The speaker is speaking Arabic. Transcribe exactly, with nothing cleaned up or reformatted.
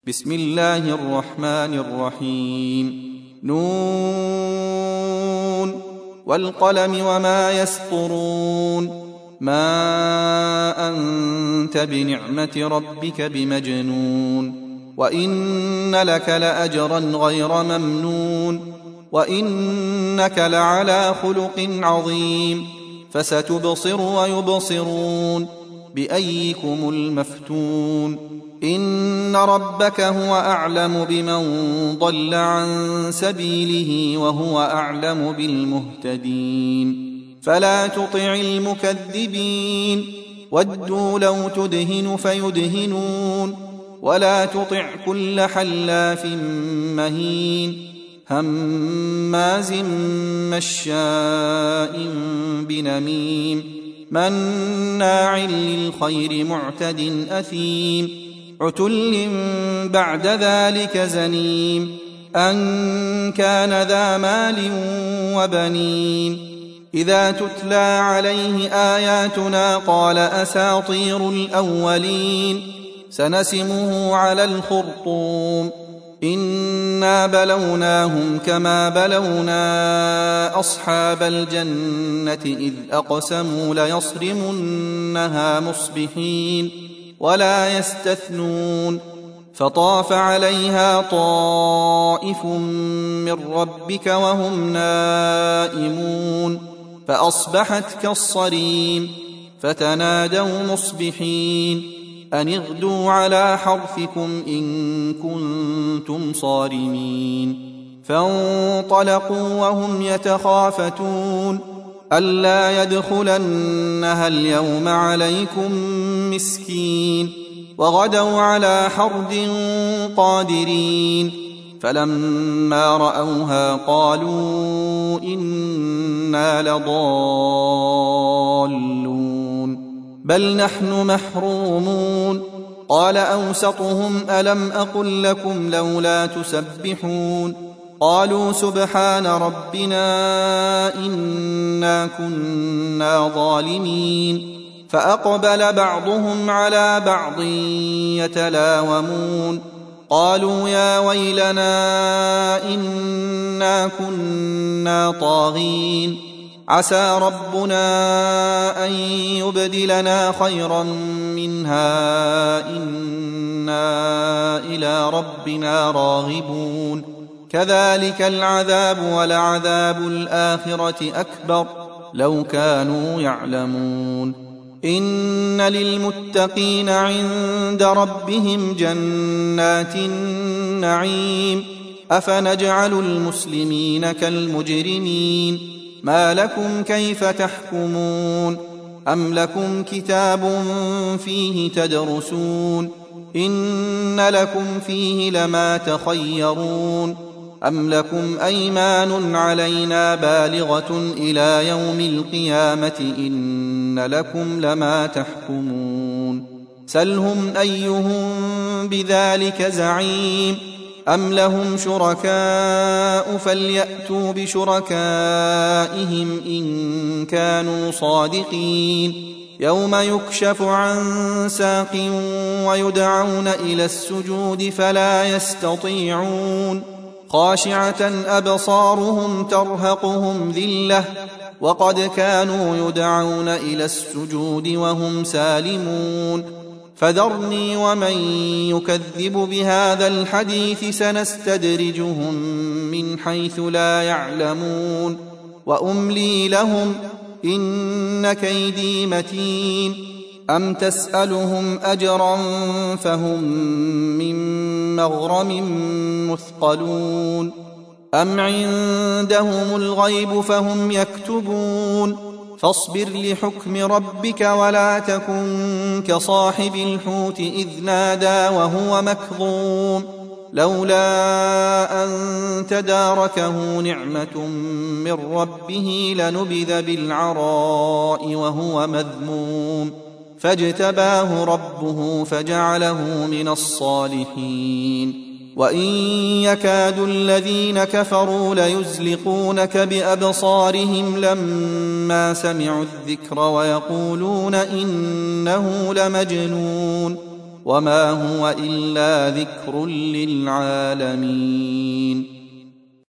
بسم الله الرحمن الرحيم. نون والقلم وما يسطرون. ما أنت بنعمة ربك بمجنون. وإن لك لأجرا غير ممنون. وإنك لعلى خلق عظيم. فستبصر ويبصرون بأيكم المفتون. إن ربك هو أعلم بمن ضل عن سبيله وهو أعلم بالمهتدين. فلا تطع المكذبين. ودوا لو تدهن فيدهنون. ولا تطع كل حلاف مهين هماز مشاء بنميم مناع للخير معتد أثيم عتل بعد ذلك زنيم أن كان ذا مال وبنين. إذا تتلى عليه آياتنا قال أساطير الأولين سنسمه على الخرطوم. إنا بلوناهم كما بلونا أصحاب الجنة إذ أقسموا ليصرمنها مصبحين ولا يستثنون. فطاف عليها طائف من ربك وهم نائمون فأصبحت كالصريم. فتنادوا مصبحين أن اغدوا على حرثكم إن كنتم صارمين. فانطلقوا وهم يتخافتون ألا يدخلنها اليوم عليكم مسكين. وغدوا على حرد قادرين. فلما رأوها قالوا إنا لضالون بل نحن محرومون. قال أوسطهم ألم أقل لكم لولا تسبحون. قالوا سبحان ربنا إنا كنا ظالمين. فأقبل بعضهم على بعض يتلاومون قالوا يا ويلنا إنا كنا طاغين. عسى ربنا أن يبدلنا خيرا منها إنا إلى ربنا راغبون. كذلك العذاب ولعذاب الآخرة أكبر لو كانوا يعلمون. إن للمتقين عند ربهم جنات النعيم. أفنجعل المسلمين كالمجرمين ما لكم كيف تحكمون. أم لكم كتاب فيه تدرسون إن لكم فيه لما تخيرون. أم لكم أيمان علينا بالغة إلى يوم القيامة إن لكم لما تحكمون. سلهم أيهم بذلك زعيم. أم لهم شركاء فليأتوا بشركائهم إن كانوا صادقين. يوم يكشف عن ساق ويدعون إلى السجود فلا يستطيعون. خاشعة أبصارهم ترهقهم ذلة وقد كانوا يدعون إلى السجود وهم سالمون. فذرني ومن يكذب بهذا الحديث سنستدرجهم من حيث لا يعلمون وأملي لهم إن كيدي متين. أم تسألهم أجرا فهم من مغرم مثقلون. أم عندهم الغيب فهم يكتبون. فاصبر لحكم ربك ولا تكن كصاحب الحوت إذ نادى وهو مكظوم لولا أن تداركه نعمة من ربه لنبذ بالعراء وهو مذموم فاجتباه ربه فجعله من الصالحين. وإن يكاد الذين كفروا ليزلقونك بأبصارهم لما سمعوا الذكر ويقولون إنه لمجنون وما هو إلا ذكر للعالمين.